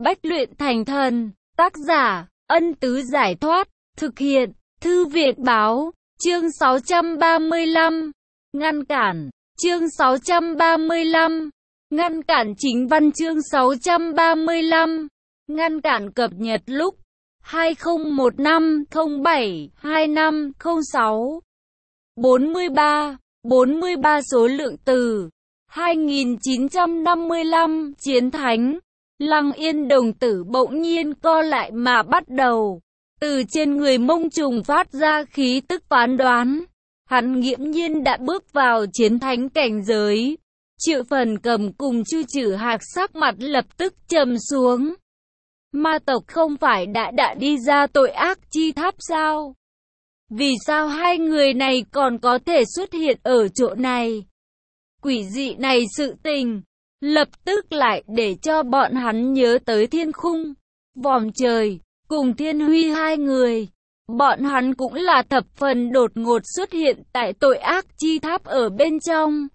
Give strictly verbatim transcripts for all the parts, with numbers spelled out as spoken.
Bách luyện thành thần. Tác giả, Ân Tứ Giải Thoát. Thực hiện, Thư Việt Báo. Chương sáu trăm ba mươi lăm. Ngăn cản. Chương sáu trăm ba mươi lăm. Ngăn cản chính văn. Chương sáu trăm ba mươi lăm. Ngăn cản cập nhật lúc hai không một năm không bảy hai năm không sáu. bốn mươi ba. bốn mươi ba số lượng từ. hai nghìn chín trăm năm mươi lăm. Chiến thánh. Lăng Yên đồng tử bỗng nhiên co lại mà bắt đầu. Từ trên người Mông Trùng phát ra khí tức phán đoán. Hắn nghiễm nhiên đã bước vào chiến thánh cảnh giới. Triệu Phần Cầm cùng Chu Trử Hạc sắc mặt lập tức trầm xuống. Ma tộc không phải đã đã đi ra tội ác chi tháp sao? Vì sao hai người này còn có thể xuất hiện ở chỗ này? Quỷ dị này sự tình, lập tức lại để cho bọn hắn nhớ tới Thiên Khung, Vòm Trời, cùng Thiên Huy hai người. Bọn hắn cũng là thập phần đột ngột xuất hiện tại tội ác chi tháp ở bên trong.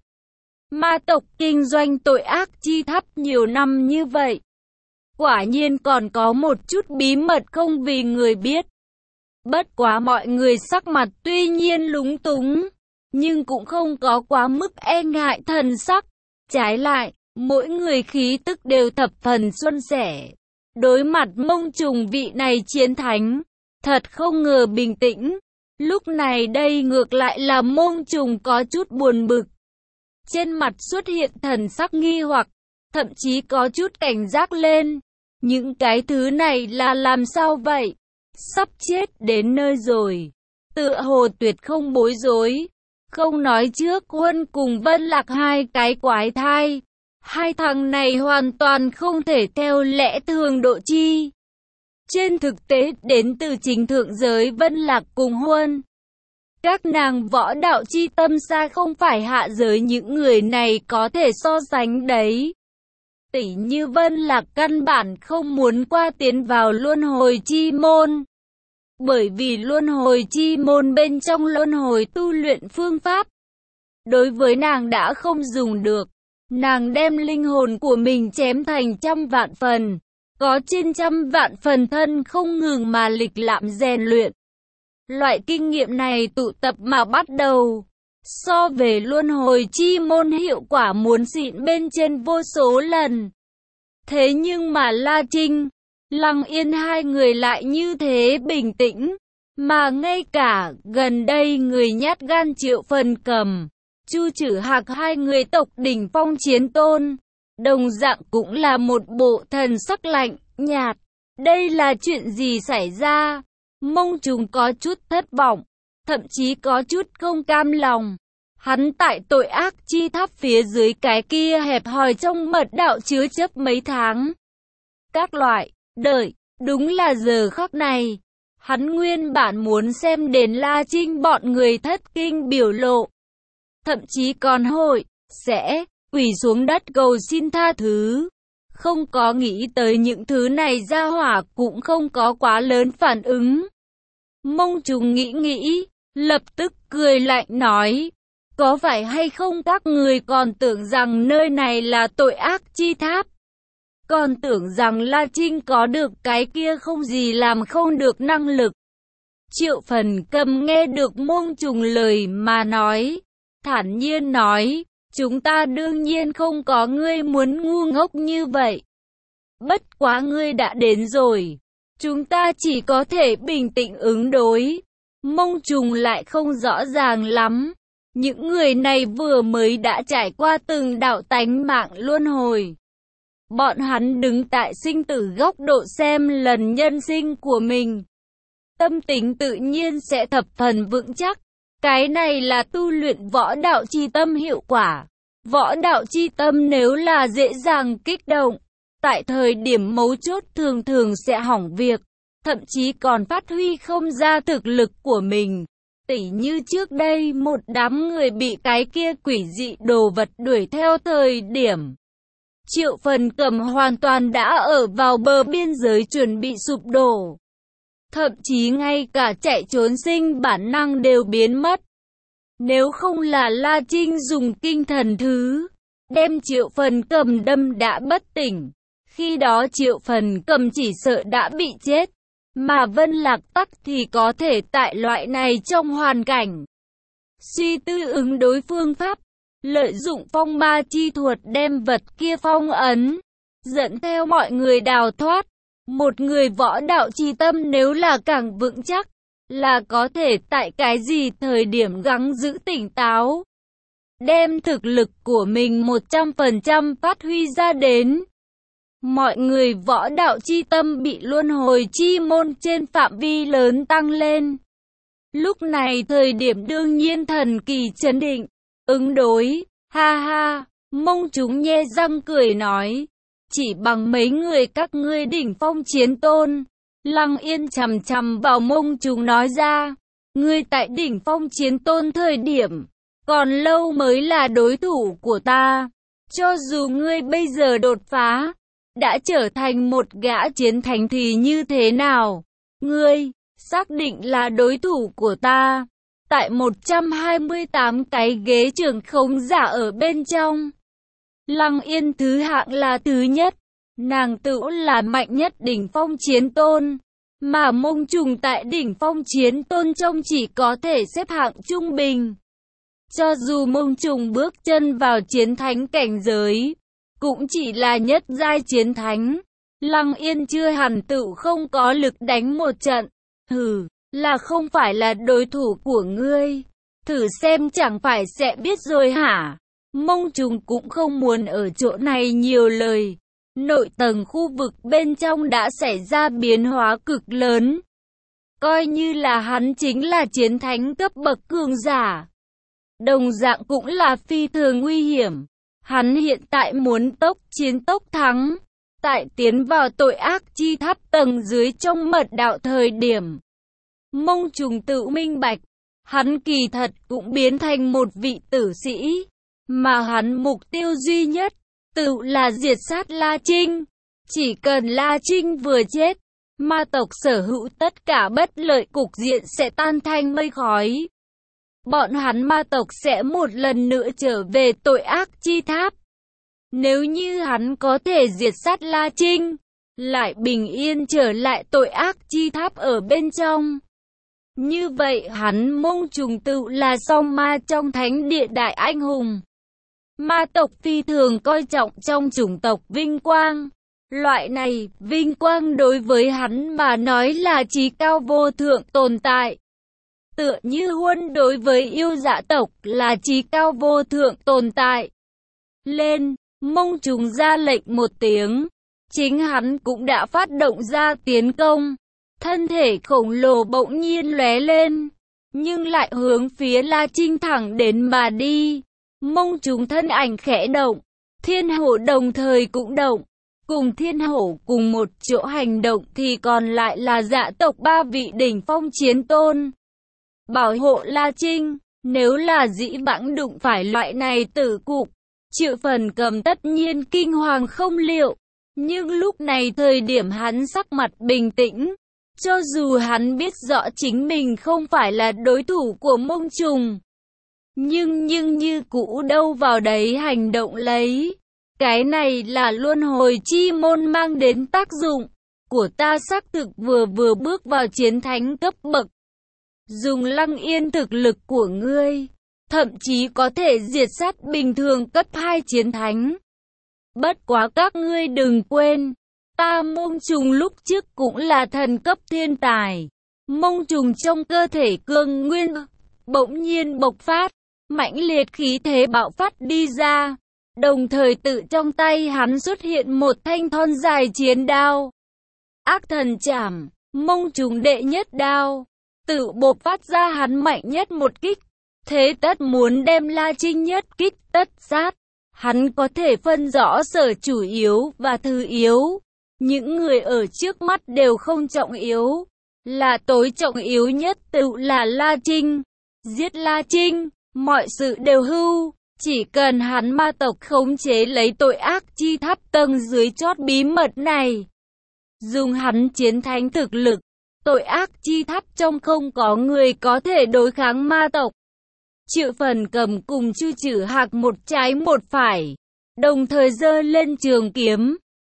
Ma tộc kinh doanh tội ác chi tháp nhiều năm như vậy. Quả nhiên còn có một chút bí mật không vì người biết. Bất quá mọi người sắc mặt tuy nhiên lúng túng, nhưng cũng không có quá mức e ngại thần sắc. Trái lại, mỗi người khí tức đều thập phần suôn sẻ. Đối mặt Mông Trùng vị này chiến thánh, thật không ngờ bình tĩnh. Lúc này đây ngược lại là Mông Trùng có chút buồn bực. Trên mặt xuất hiện thần sắc nghi hoặc, thậm chí có chút cảnh giác lên. Những cái thứ này là làm sao vậy? Sắp chết đến nơi rồi. Tựa hồ tuyệt không bối rối. Không nói trước Huân cùng Vân Lạc hai cái quái thai. Hai thằng này hoàn toàn không thể theo lẽ thường độ chi. Trên thực tế đến từ chính thượng giới Vân Lạc cùng Huân. Các nàng võ đạo chi tâm xa không phải hạ giới những người này có thể so sánh đấy. Tỷ như Vân Lạc căn bản không muốn qua tiến vào luân hồi chi môn. Bởi vì luân hồi chi môn bên trong luân hồi tu luyện phương pháp, đối với nàng đã không dùng được. Nàng đem linh hồn của mình chém thành trăm vạn phần, có trên trăm vạn phần thân không ngừng mà lịch lãm rèn luyện. Loại kinh nghiệm này tụ tập mà bắt đầu. So về luân hồi chi môn hiệu quả muốn xịn bên trên vô số lần. Thế nhưng mà La Trinh, Lăng Yên hai người lại như thế bình tĩnh. Mà ngay cả gần đây người nhát gan Triệu Phần Cầm, Chu Trử Hạc hai người tộc đỉnh phong chiến tôn, đồng dạng cũng là một bộ thần sắc lạnh, nhạt. Đây là chuyện gì xảy ra? Mông Trùng có chút thất vọng, thậm chí có chút không cam lòng. Hắn tại tội ác chi tháp phía dưới cái kia hẹp hòi trong mật đạo chứa chấp mấy tháng. Các loại, đợi, đúng là giờ khắc này. Hắn nguyên bản muốn xem đến La Trinh bọn người thất kinh biểu lộ. Thậm chí còn hội, sẽ, quỳ xuống đất cầu xin tha thứ. Không có nghĩ tới những thứ này ra hỏa cũng không có quá lớn phản ứng. Mông Trùng nghĩ nghĩ, lập tức cười lạnh nói. Có phải hay không các người còn tưởng rằng nơi này là tội ác chi tháp? Còn tưởng rằng La Trinh có được cái kia không gì làm không được năng lực. Triệu Phần Cầm nghe được Mông Trùng lời mà nói, thản nhiên nói, chúng ta đương nhiên không có ngươi muốn ngu ngốc như vậy. Bất quá ngươi đã đến rồi, chúng ta chỉ có thể bình tĩnh ứng đối. Mông Trùng lại không rõ ràng lắm. Những người này vừa mới đã trải qua từng đạo tánh mạng luân hồi. Bọn hắn đứng tại sinh tử góc độ xem lần nhân sinh của mình. Tâm tính tự nhiên sẽ thập phần vững chắc. Cái này là tu luyện võ đạo chi tâm hiệu quả. Võ đạo chi tâm nếu là dễ dàng kích động, tại thời điểm mấu chốt thường thường sẽ hỏng việc, thậm chí còn phát huy không ra thực lực của mình. Tỉ như trước đây một đám người bị cái kia quỷ dị đồ vật đuổi theo thời điểm. Triệu Phần Cầm hoàn toàn đã ở vào bờ biên giới chuẩn bị sụp đổ. Thậm chí ngay cả chạy trốn sinh bản năng đều biến mất. Nếu không là La Trinh dùng kinh thần thứ, đem Triệu Phần Cầm đâm đã bất tỉnh, Khi đó Triệu Phần Cầm chỉ sợ đã bị chết, mà Vân Lạc Tắc thì có thể tại loại này trong hoàn cảnh suy tư ứng đối phương pháp, lợi dụng phong ma chi thuật đem vật kia phong ấn, dẫn theo mọi người đào thoát. Một người võ đạo chi tâm nếu là càng vững chắc, là có thể tại cái gì thời điểm gắng giữ tỉnh táo, đem thực lực của mình một trăm phần trăm phát huy ra đến. Mọi người võ đạo chi tâm bị luân hồi chi môn trên phạm vi lớn tăng lên. Lúc này thời điểm đương nhiên thần kỳ chấn định, ứng đối, ha ha, Mông Trùng nhe răng cười nói, chỉ bằng mấy người các ngươi đỉnh phong chiến tôn. Lăng Yên chằm chằm vào Mông Trùng nói ra, ngươi tại đỉnh phong chiến tôn thời điểm, còn lâu mới là đối thủ của ta. Cho dù ngươi bây giờ đột phá, đã trở thành một gã chiến thánh thì như thế nào? Ngươi, xác định là đối thủ của ta. Tại một trăm hai mươi tám cái ghế trưởng khống giả ở bên trong, Lăng Yên thứ hạng là thứ nhất, nàng tự là mạnh nhất đỉnh phong chiến tôn, mà Mông Trùng tại đỉnh phong chiến tôn trong chỉ có thể xếp hạng trung bình. Cho dù Mông Trùng bước chân vào chiến thánh cảnh giới, cũng chỉ là nhất giai chiến thánh. Lăng Yên chưa hẳn tự không có lực đánh một trận. Hừ, là không phải là đối thủ của ngươi. Thử xem chẳng phải sẽ biết rồi hả? Mông Trùng cũng không muốn ở chỗ này nhiều lời. Nội tầng khu vực bên trong đã xảy ra biến hóa cực lớn. Coi như là hắn chính là chiến thánh cấp bậc cường giả, đồng dạng cũng là phi thường nguy hiểm. Hắn hiện tại muốn tốc chiến tốc thắng, tại tiến vào tội ác chi tháp tầng dưới trong mật đạo thời điểm. Mông Trùng tự minh bạch, hắn kỳ thật cũng biến thành một vị tử sĩ, mà hắn mục tiêu duy nhất, tự là diệt sát La Trinh. Chỉ cần La Trinh vừa chết, ma tộc sở hữu tất cả bất lợi cục diện sẽ tan thành mây khói. Bọn hắn ma tộc sẽ một lần nữa trở về tội ác chi tháp. Nếu như hắn có thể diệt sát La Trinh, lại bình yên trở lại tội ác chi tháp ở bên trong, như vậy hắn Mông Trùng tự là song ma trong thánh địa đại anh hùng. Ma tộc phi thường coi trọng trong chủng tộc vinh quang. Loại này, vinh quang đối với hắn mà nói là chí cao vô thượng tồn tại. Tựa như Huân đối với yêu dạ tộc là chí cao vô thượng tồn tại. Lên, Mông Trùng ra lệnh một tiếng. Chính hắn cũng đã phát động ra tiến công. Thân thể khổng lồ bỗng nhiên lóe lên, nhưng lại hướng phía La Trinh thẳng đến mà đi. Mông Trùng thân ảnh khẽ động, Thiên Hổ đồng thời cũng động. Cùng Thiên Hổ cùng một chỗ hành động thì còn lại là dạ tộc ba vị đỉnh phong chiến tôn. Bảo hộ La Trinh, nếu là dĩ vãng đụng phải loại này tử cục, Triệu Phần Cầm tất nhiên kinh hoàng không liệu. Nhưng lúc này thời điểm hắn sắc mặt bình tĩnh, cho dù hắn biết rõ chính mình không phải là đối thủ của Mông Trùng, nhưng nhưng như cũ đâu vào đấy hành động lấy. Cái này là luân hồi chi môn mang đến tác dụng của ta, xác thực vừa vừa bước vào chiến thánh cấp bậc. Dùng Lăng Yên thực lực của ngươi, thậm chí có thể diệt sát bình thường cấp hai chiến thánh. Bất quá các ngươi đừng quên, ta Mông Trùng lúc trước cũng là thần cấp thiên tài. Mông Trùng trong cơ thể cương nguyên bỗng nhiên bộc phát, mãnh liệt khí thế bạo phát đi ra. Đồng thời tự trong tay hắn xuất hiện một thanh thon dài chiến đao. Ác thần chảm, Mông Trùng đệ nhất đao, tự bộc phát ra hắn mạnh nhất một kích. Thế tất muốn đem La Trinh nhất kích tất sát. Hắn có thể phân rõ sở chủ yếu và thứ yếu. Những người ở trước mắt đều không trọng yếu, là tối trọng yếu nhất tự là La Trinh. Giết La Trinh, mọi sự đều hưu. Chỉ cần hắn ma tộc khống chế lấy tội ác chi tháp tầng dưới chót bí mật này, dùng hắn chiến thánh thực lực, tội ác chi tháp trong không có người có thể đối kháng ma tộc. Triệu Phần Cầm cùng Chu Trử Hạc một trái một phải, đồng thời giơ lên trường kiếm,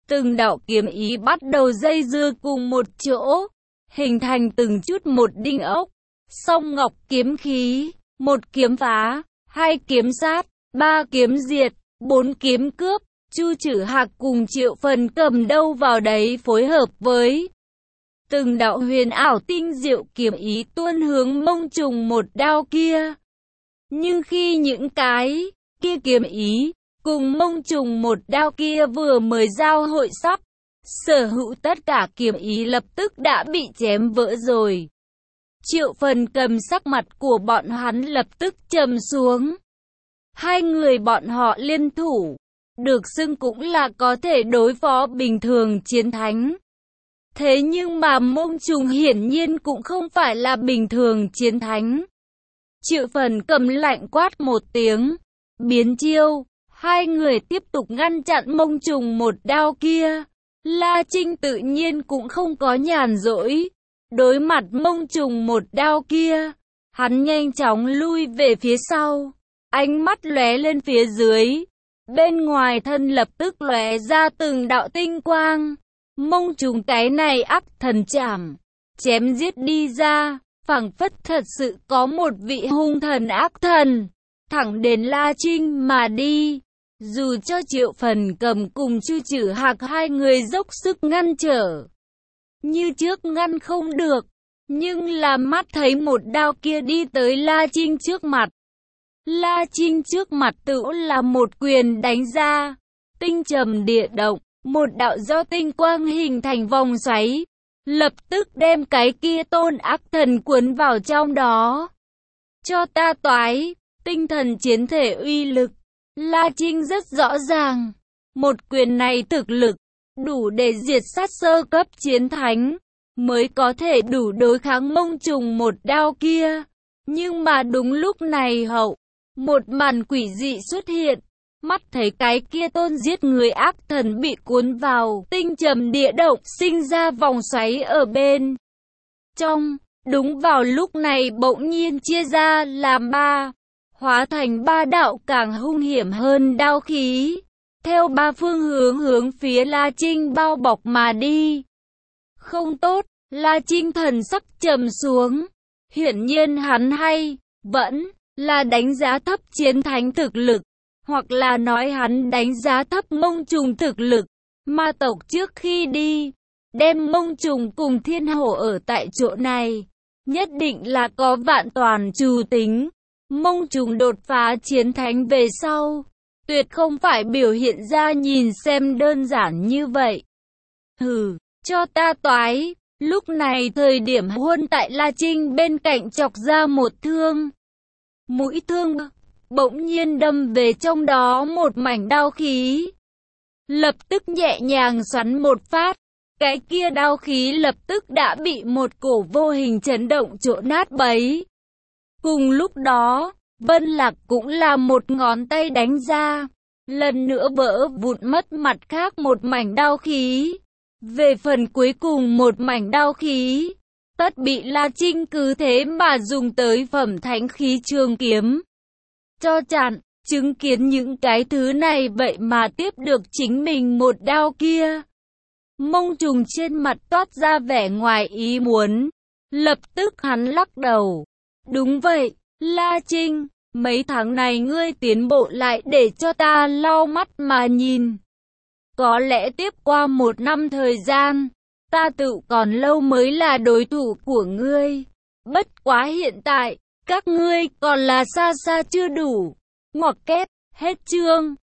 Từng đạo kiếm ý bắt đầu dây dưa cùng một chỗ, hình thành từng chút một đinh ốc. Song ngọc kiếm khí, một kiếm phá, hai kiếm sát, ba kiếm diệt, bốn kiếm cướp. Chu Trử Hạc cùng Triệu Phần cầm đâu vào đấy phối hợp với từng đạo huyền ảo tinh diệu kiếm ý tuôn hướng Mông Trùng một đao kia. Nhưng khi những cái kia kiếm ý cùng Mông Trùng một đao kia vừa mới giao hội sắp, sở hữu tất cả kiếm ý lập tức đã bị chém vỡ rồi. Triệu Phần cầm sắc mặt của bọn hắn lập tức trầm xuống. Hai người bọn họ liên thủ, được xưng cũng là có thể đối phó bình thường chiến thánh. Thế nhưng mà Mông Trùng hiển nhiên cũng không phải là bình thường chiến thánh. Triệu Phần cầm lạnh quát một tiếng, biến chiêu, hai người tiếp tục ngăn chặn Mông Trùng một đao kia. La Trinh tự nhiên cũng không có nhàn rỗi. Đối mặt Mông Trùng một đao kia, hắn nhanh chóng lui về phía sau, ánh mắt lóe lên phía dưới. Bên ngoài thân lập tức lóe ra từng đạo tinh quang. Mông Trùng cái này ác thần chảm, chém giết đi ra, phảng phất thật sự có một vị hung thần ác thần, thẳng đến La Trinh mà đi. Dù cho Triệu Phần cầm cùng Chu Trử Hạc hai người dốc sức ngăn trở, như trước ngăn không được, nhưng là mắt thấy một đao kia đi tới La Trinh trước mặt. La Trinh trước mặt tự là một quyền đánh ra, tinh trầm địa động, một đạo do tinh quang hình thành vòng xoáy, lập tức đem cái kia tôn ác thần cuốn vào trong đó. Cho ta toái, tinh thần chiến thể uy lực, La Trinh rất rõ ràng, một quyền này thực lực, đủ để diệt sát sơ cấp chiến thánh, mới có thể đủ đối kháng Mông Trùng một đao kia. Nhưng mà đúng lúc này hậu, một màn quỷ dị xuất hiện, mắt thấy cái kia tôn giết người ác thần bị cuốn vào tinh trầm địa động, sinh ra vòng xoáy ở bên trong. Đúng vào lúc này bỗng nhiên chia ra làm ba, hóa thành ba đạo càng hung hiểm hơn đao khí, theo ba phương hướng hướng phía La Trinh bao bọc mà đi. Không tốt, La Trinh thần sắc trầm xuống, hiển nhiên hắn hay vẫn là đánh giá thấp chiến thánh thực lực, hoặc là nói hắn đánh giá thấp Mông Trùng thực lực. Ma tộc trước khi đi, đem Mông Trùng cùng Thiên Hổ ở tại chỗ này, nhất định là có vạn toàn trù tính. Mông Trùng đột phá chiến thánh về sau, tuyệt không phải biểu hiện ra nhìn xem đơn giản như vậy. Hừ, cho ta toái. Lúc này thời điểm Huân tại La Trinh bên cạnh chọc ra một thương. Mũi thương bỗng nhiên đâm về trong đó một mảnh đao khí. Lập tức nhẹ nhàng xoắn một phát, cái kia đao khí lập tức đã bị một cổ vô hình chấn động chỗ nát bấy. Cùng lúc đó, Vân Lạc cũng là một ngón tay đánh ra, lần nữa vỡ vụn mất mặt khác một mảnh đao khí. Về phần cuối cùng một mảnh đao khí, tất bị La Trinh cứ thế mà dùng tới phẩm thánh khí trường kiếm cho chặn. Chứng kiến những cái thứ này vậy mà tiếp được chính mình một đao kia, Mông Trùng trên mặt toát ra vẻ ngoài ý muốn. Lập tức hắn lắc đầu. Đúng vậy, La Trinh, mấy tháng này ngươi tiến bộ lại để cho ta lau mắt mà nhìn. Có lẽ tiếp qua một năm thời gian, ta tự còn lâu mới là đối thủ của ngươi. Bất quá hiện tại, các ngươi còn là xa xa chưa đủ. Ngoặc kép, hết chương.